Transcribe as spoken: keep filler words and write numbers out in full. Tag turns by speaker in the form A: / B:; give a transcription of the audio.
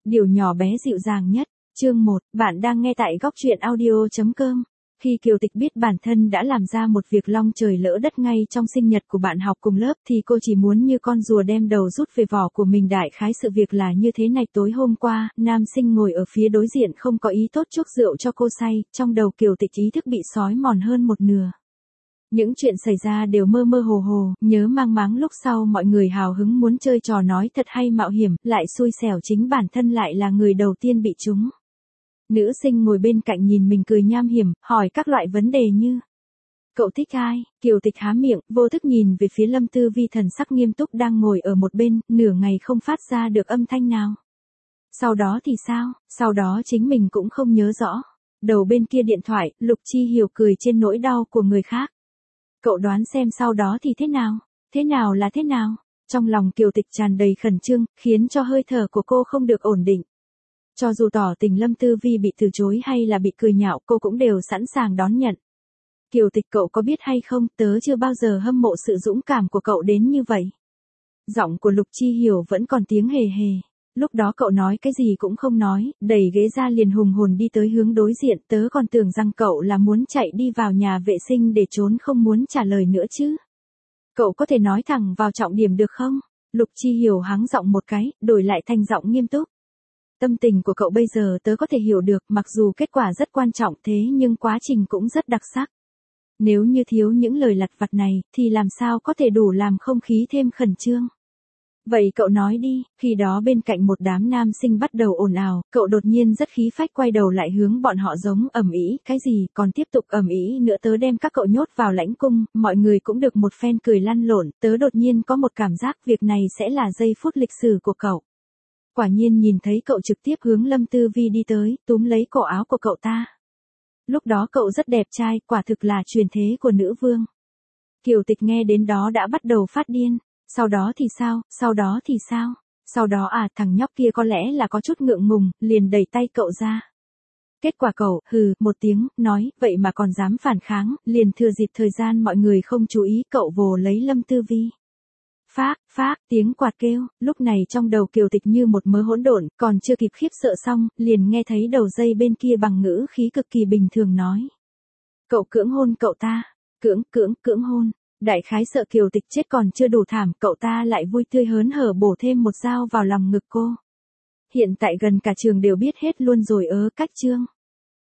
A: Điều nhỏ bé dịu dàng nhất. Chương một, bạn đang nghe tại góc truyện audio chấm com. Khi Kiều Tịch biết bản thân đã làm ra một việc long trời lỡ đất ngay trong sinh nhật của bạn học cùng lớp thì cô chỉ muốn như con rùa đem đầu rút về vỏ của mình. Đại khái sự việc là như thế này: tối hôm qua, nam sinh ngồi ở phía đối diện không có ý tốt chuốc rượu cho cô say, trong đầu Kiều Tịch ý thức bị xói mòn hơn một nửa. Những chuyện xảy ra đều mơ mơ hồ hồ, nhớ mang máng lúc sau mọi người hào hứng muốn chơi trò nói thật hay mạo hiểm, lại xui xẻo chính bản thân lại là người đầu tiên bị trúng. Nữ sinh ngồi bên cạnh nhìn mình cười nham hiểm, hỏi các loại vấn đề như: cậu thích ai? Kiều Tịch há miệng, vô thức nhìn về phía Lâm Tư Vi thần sắc nghiêm túc đang ngồi ở một bên, nửa ngày không phát ra được âm thanh nào. Sau đó thì sao? Sau đó chính mình cũng không nhớ rõ. Đầu bên kia điện thoại, Lục Chi Hiểu cười trên nỗi đau của người khác. Cậu đoán xem sau đó thì thế nào? Thế nào là thế nào? Trong lòng Kiều Tịch tràn đầy khẩn trương, khiến cho hơi thở của cô không được ổn định. Cho dù tỏ tình Lâm Tư Vi bị từ chối hay là bị cười nhạo, cô cũng đều sẵn sàng đón nhận. Kiều Tịch, cậu có biết hay không, tớ chưa bao giờ hâm mộ sự dũng cảm của cậu đến như vậy. Giọng của Lục Chi Hiểu vẫn còn tiếng hề hề. Lúc đó cậu nói cái gì cũng không nói, đẩy ghế ra liền hùng hồn đi tới hướng đối diện, tớ còn tưởng rằng cậu là muốn chạy đi vào nhà vệ sinh để trốn không muốn trả lời nữa chứ. Cậu có thể nói thẳng vào trọng điểm được không? Lục Chi Hiểu hắng giọng một cái, đổi lại thành giọng nghiêm túc. Tâm tình của cậu bây giờ tớ có thể hiểu được, mặc dù kết quả rất quan trọng thế nhưng quá trình cũng rất đặc sắc. Nếu như thiếu những lời lặt vặt này, thì làm sao có thể đủ làm không khí thêm khẩn trương. Vậy cậu nói đi. Khi đó bên cạnh một đám nam sinh bắt đầu ồn ào, cậu đột nhiên rất khí phách quay đầu lại hướng bọn họ giống ầm ĩ, cái gì, còn tiếp tục ầm ĩ nữa, tớ đem các cậu nhốt vào lãnh cung, mọi người cũng được một phen cười lăn lộn, tớ đột nhiên có một cảm giác việc này sẽ là giây phút lịch sử của cậu. Quả nhiên nhìn thấy cậu trực tiếp hướng Lâm Tư Vi đi tới, túm lấy cổ áo của cậu ta. Lúc đó cậu rất đẹp trai, quả thực là truyền thế của nữ vương. Kiều Tịch nghe đến đó đã bắt đầu phát điên. Sau đó thì sao, sau đó thì sao? Sau đó à, thằng nhóc kia có lẽ là có chút ngượng ngùng, liền đẩy tay cậu ra. Kết quả cậu, hừ, một tiếng, nói, vậy mà còn dám phản kháng, liền thừa dịp thời gian mọi người không chú ý, cậu vồ lấy Lâm Tư Vi. Phác, phác, tiếng quạt kêu, lúc này trong đầu Kiều Tịch như một mớ hỗn độn, còn chưa kịp khiếp sợ xong, liền nghe thấy đầu dây bên kia bằng ngữ khí cực kỳ bình thường nói. Cậu cưỡng hôn cậu ta, cưỡng, cưỡng, cưỡng hôn. Đại khái sợ Kiều Tịch chết còn chưa đủ thảm, cậu ta lại vui tươi hớn hở bổ thêm một dao vào lòng ngực cô. Hiện tại gần cả trường đều biết hết luôn rồi ớ cách chương.